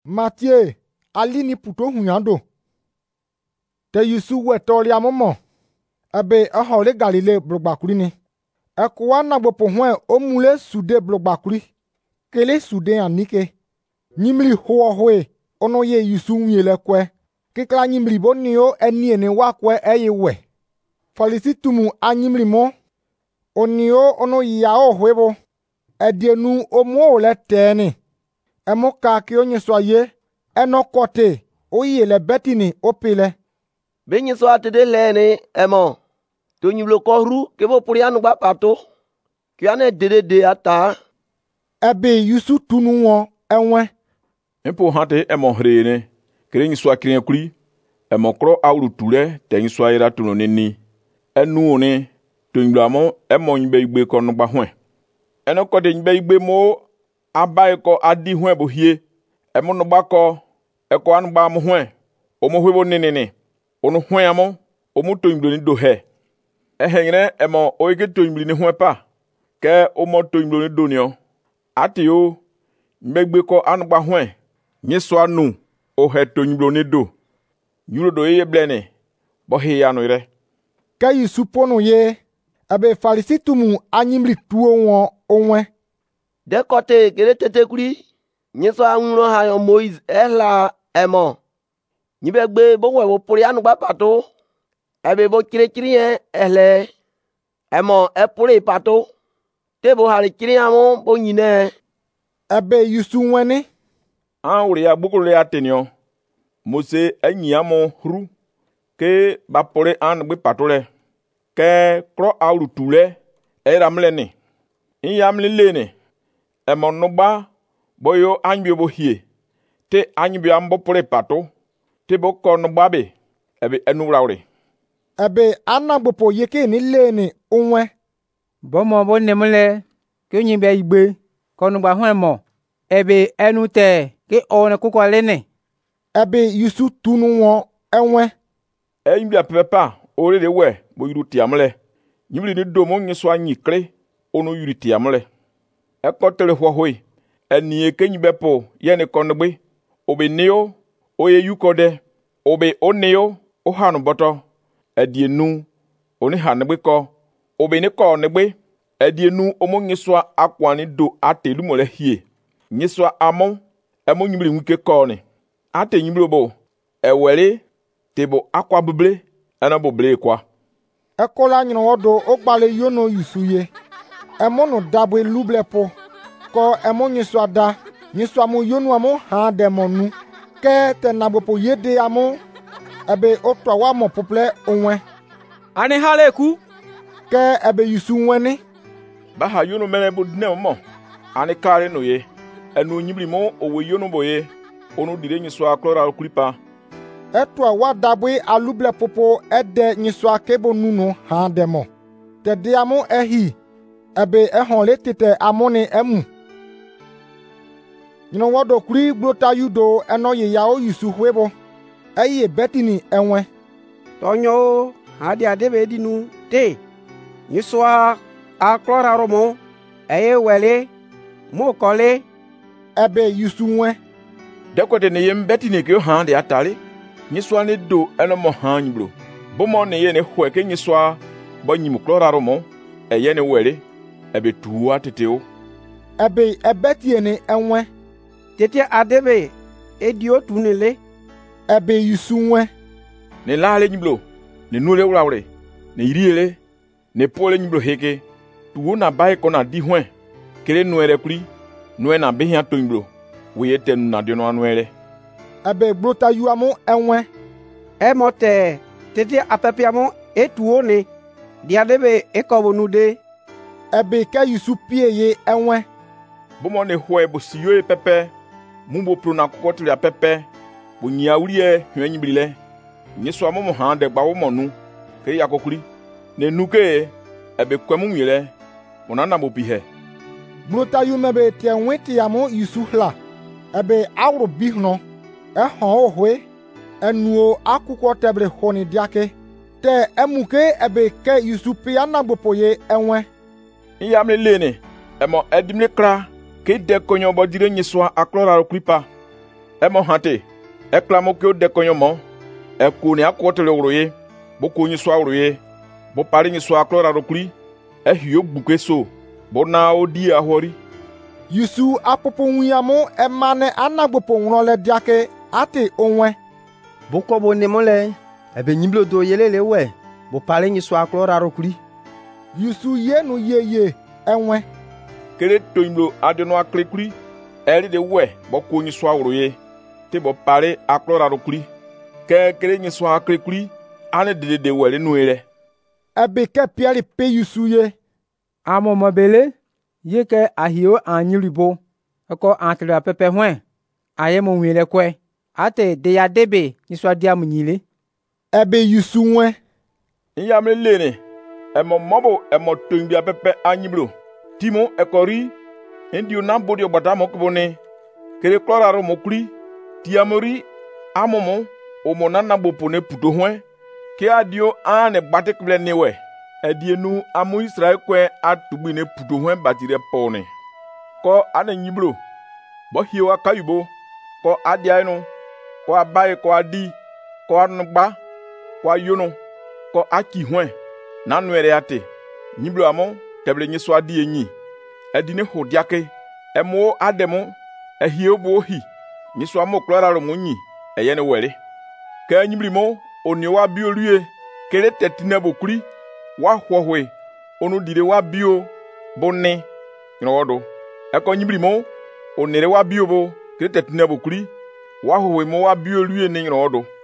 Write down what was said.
Mathieu, ali ni puto hunyando. Te Yusu wetoli amomo. Ebe ahole Galile blogbakuri ni. Ekwa na gbopo hwen omule sude blogbakuri. Kele sude anike. Nyimli hoe ono ye Yusu nyele kwe. Kikla nyimli bonio eni ene wakwe eye we. Falisi tumu anyimli mo. Onio ono yao hwebo. Edienu omo ole teni. Emo ka ki onye soye. Eno kote. Oye le betini opile. Benye so atede lene emo. To nyimlo kohru kebo purianu gba pato. Ki ane dede ata. Ebe Yusu tunu won enwe. Empo hante emo hrene. Kere nyiswa kiren kuri. Emo kro awru tule te nyiswa ira tuno nini. Enu one. To nyimlo amo emo nybe igbe kono gba hwen. Eno kote nybe igbe mo. Aba eko adi hwen bo hie. Emo no bako. Eko anu ba mo hwen. Omo hwebo nini. Onu hwen amo. Omo to nyimlo ni do he. Ehengre emo oike to nyimlo ni hwen pa. Ke omo to nyimlo ni do nyo. Ati yo. Mbegbe ko anu ba hwen. Nyeswa nu. O he to nyimlo ni do. Nyulo do ye blene. Bo he ya no ire. Ke Yusu ponu ye. Ebe Farisi tumu anyimli tuo won onwe. De kote kere tete kuri. Nyeswa unro ha yo Moise ehla emo. Nyibegbe bo wewo purianu gba pato. Ebe bo kiri ehle. Emo epuri pato. Tebo hari kiri amo bo nyine. Ebe Yusu wene. Uri ya bukule ya tenyo. Mose enyi amo hru. Ke bapore an gbe patole. Ke kro awru tule. Eramle ni. Inyamle lene. Emo noba. Boyo anyi bo hie. Te anyi bi ambo pore pato. Te bo kono babe. Ebe enu rawre. Ebe anagbopo yeke ni lene onwe. Bomo bo nemle. Ke nyimbe igbe. Kono gba hwen mo. Ebe enu te. Ke one kuko lene. Ebe Yusu tunu won enwe. Enyimbi apepa. Ore de we. Bo yuru tiamle. Nyimli ni domo nyeswa nyikre. Ono yuru tiamle. Ekotere hwahoi. Eni ke nyimbe po. Yene konogbe. Obe neo. Oye yukode. Obe oneo. Ohanu boto. Edienu. Oni hanegbe ko. Obe ne ko negbe. Edienu omo nyeswa akwani do ate lumole hie. Nyeswa amon. Emo nyimli nwike ko ni. Ate nyimli bo. Ewere. Tebo akwa buble. Ena buble kwa. Ekola nyino wodo ogbale yono Yusu ye. Emo no dabwe luble po. Ko emo nyeswa da. Nyeswa mo yonu amo ha demonu. Ke te nagbopo yede amo. Ebe otwa wa mo pople onwe. Ani hale ku. Ke ebe Yusu wene. Baha yono mele bo dine mo. Ani kare no ye. Enu nyibli mo owe yono boye. Onu dire nyiswa klora kulipa. Etwa wa dabwe aluble popo ede nyiswa kebo nuno ha demo. Te de amo ehi. Ebe ehon le tete amone emu. Nyino wodo kuri glota yudo eno ye yao Yusu hwebo. Eye betini enwe. Tonyo hadi adebe dinu te. Nyiswa aklora romo. Eye wele. Mo kole. Ebe Yusu we. Dekote ne yem betini ke han de atale. Nyiswa ne do eno mo han nyibro. Bomo ne ye ne hwe ke nyiswa bo nyimu klora romo. Eye ne wele. Ebe tuwa teteo. Ebe ebetie ne enwe. Tete adebe edio tunele. Ebe Yusu we. Ne lale nyiblo. Ne nule urawre. Ne iriele. Ne pole nyiblo heke. Tuwo na bae kona di hwen. Kere nuere kuri. Nue na behia to nyiblo. Weye tenu na diono anuere. Ebe glota yu amo enwe. Emote. Tete apepe amo etuo ne. Diadebe ekobo nude. Ebe ke Yusu pie ye enwe. Bomo ne hwe bo siyo pepe. Mumbo pro na kokotri pepe. Bo nyaawrie hwen nyibrile. Nyeswa mo han de gba wo monu. Ke yakokuri. Ne nuke ebe kwemu nyele. Onana mo bihe. Glota yu mebe te nweti amo Yusu hla. Ebe awro bihno. Ehon ohwe. Enuo akuko tebre honi diake. Te emuke ebe ke Yusu pi anagbopo ye enwe. Iyamle lene. Emo edimle kra. Ke de konyo bodire nyeswa aklora kripa. Emo hante, eklamo ke o dekonyo mo, eko ni akotele uroye, boko nyi swa uroye, bo pari nyi swa klora rokuri, hiyo gbuke so, bo na odi ahori. Yusu apopo wiamu emane anagbopo nrole diake ate onwe. Boko bo nemole, ebe nyiblo do yelele we, bo pare nyi swa klora rokuri. Yusu yenu ye enwe. Kere toimlo adeno aklekuri, eri de we, boko nyi swa uroye, te bo pare aklora rokuri. Kere nyi swa aklekuri, ane de wele nuere. Ebe ke Pierre pe Yusu ye. Amo mobele, ye ke ahio anyilibo, eko antre apepe hwen, aye mo wile kwe, ate de ya debe niswa dia munyile. Ebe Yusu nwe. Nyamle lene, emo mobo emo toimbi apepe anyiblo. Timo ekori, endio nambodi obata mokbone, kere kloraro mokuri, tiamori, amomo, omonana bopone puto hwen, ke adio ane batek ble newe. Edienu amu Israel kwe atubi ne puto hwen batire pone. Ko ane nyiblo, bo hiwa kayubo, ko adiaino, ko abaye ko adi, ko anugba, ko ayono, ko aki hwen, nanuere ate. Nyiblo amo, teble nye so adi enyi. Edine hodiake, emo ademo, hiyo bo hi, nye so amo klora romo nyi, yene wele. Ke nyibli mo, onyewa biolue, kere tetine bokuri, wa hwohwe, onu dire wa bio, bonne, yinodo. Eko nyibli mo, onere wa bio bo, kere tetine bokuri, wa hwohwe mo wa biolue ne yinodo.